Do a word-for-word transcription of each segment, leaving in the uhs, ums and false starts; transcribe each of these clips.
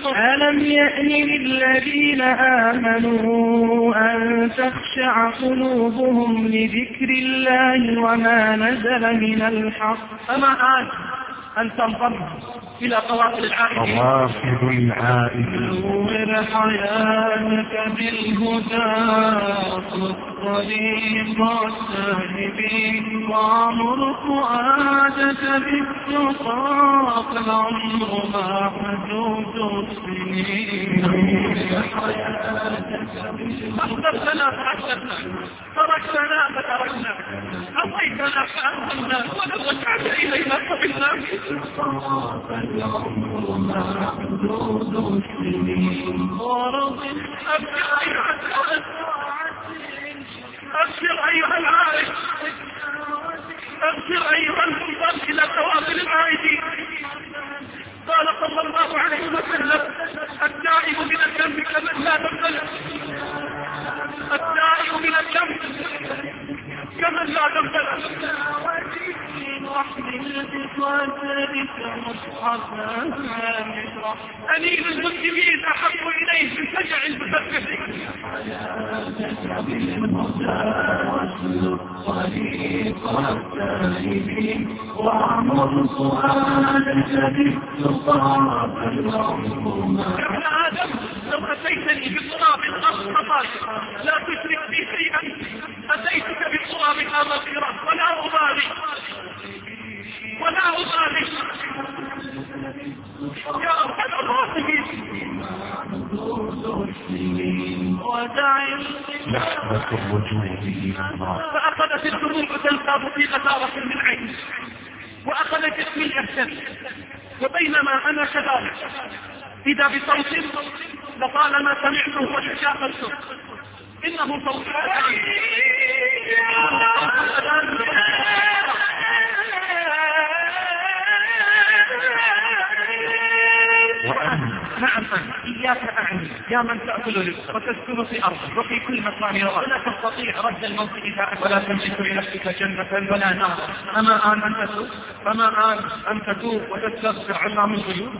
ألم يأن للذين آمنوا أن تخشع قلوبهم لذكر الله وما نزل من الحق. أما آن أن تنظر إلى قوافل العائدين. قوافل العائدين. نور حياتك بالهدى طريق السالبين وعمر فؤادك بالتقى فالعمر ما حدود السنين. أخذتنا فأخذتنا تركتنا فتركنا أعطيتنا فأخذنا ولو رجعت إلينا قبلنا. فالعمر ما حدود السنين ورضي أبشر أيها العائد أبشر أيها المنظر إلى قوافل العائدين. قال صلى الله عليه وسلم التائب من الذنب كمن لا ذنب له. التائب من الذنب كمن لا ذنب له. أنيل المسلمين أحب إليه من فجع المسلمين. وعمر سؤالك بالتقى فالعمر يا آدم لو أتيتني بتراب الأرض خطايا لا تشرك بي شيئا أتيتك بتراب المغفرة ولا أبالي ولا أبالي يا أرحم الراحمين. لحظة الرجوع إلى الله. فأخذت الدموع تنقض في غزارة من عين وأخذت اسمي الإحسان. وبينما أنا كذلك إذا بصوت لطالما سمعته وتشاهدته إنه صوت نعم إياك أعني يا من تأكل رزقك وتسكن في أرضك وفي كل مكان يراك ولا تستطيع رد الموت إذا أتى ولا تملك لنفسك جنة ولا نار. أما آن أن تتوب فما آن أن تتوب وتستغفر عنا من الغيوب.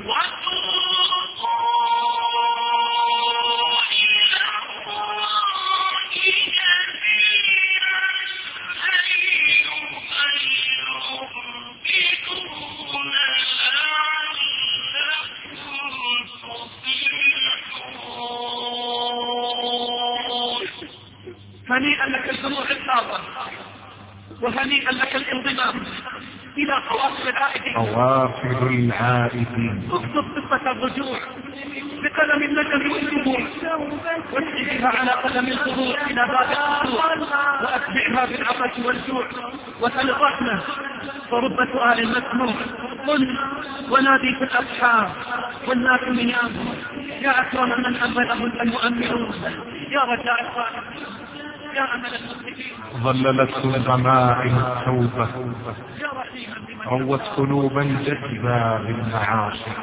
هنيئا لك الدموع الصابرة وهنيئا لك الانضمام إلى قوافل العائدين. قوافل العائدين. اكتب قصة الرجوع بقلم الندم والدموع واسجدها على قلم الظهور إلى باب القصور وأتبعها بالعطش والجوع وسل الرحمة ورب سؤال مسموع. قل ونادي في الأصحاب والناس نيام يا أكرم من أمله المؤمنون يا رجاء الخالق يا أمل المسلمين. ظللته الغمائم التوبة روت قلوبا جذبا بالمعاصي.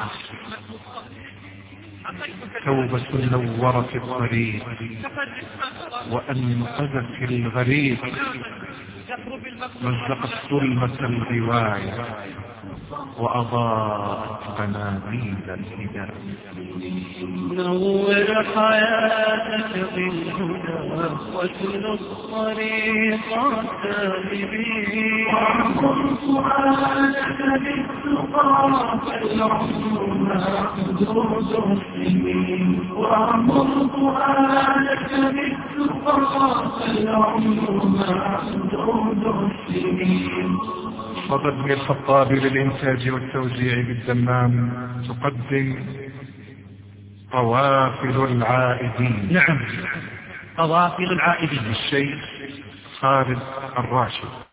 توبة نورت الطريق وأنقذت الغريب مزقت ظلمة الغواية وأضاءت قناديل الهداية. نور حياتك بالهدى واسلك طريق السالبين وعمر سؤالك بالتقى فالعمر محدود السنين وعمر سؤالك بالتقى فالعمر محدود السنين. صدى بن الخطاب للإنتاج والتوزيع بالدمام تقدم قوافل العائدين. نعم قوافل العائدين. الشيخ خالد الراشد.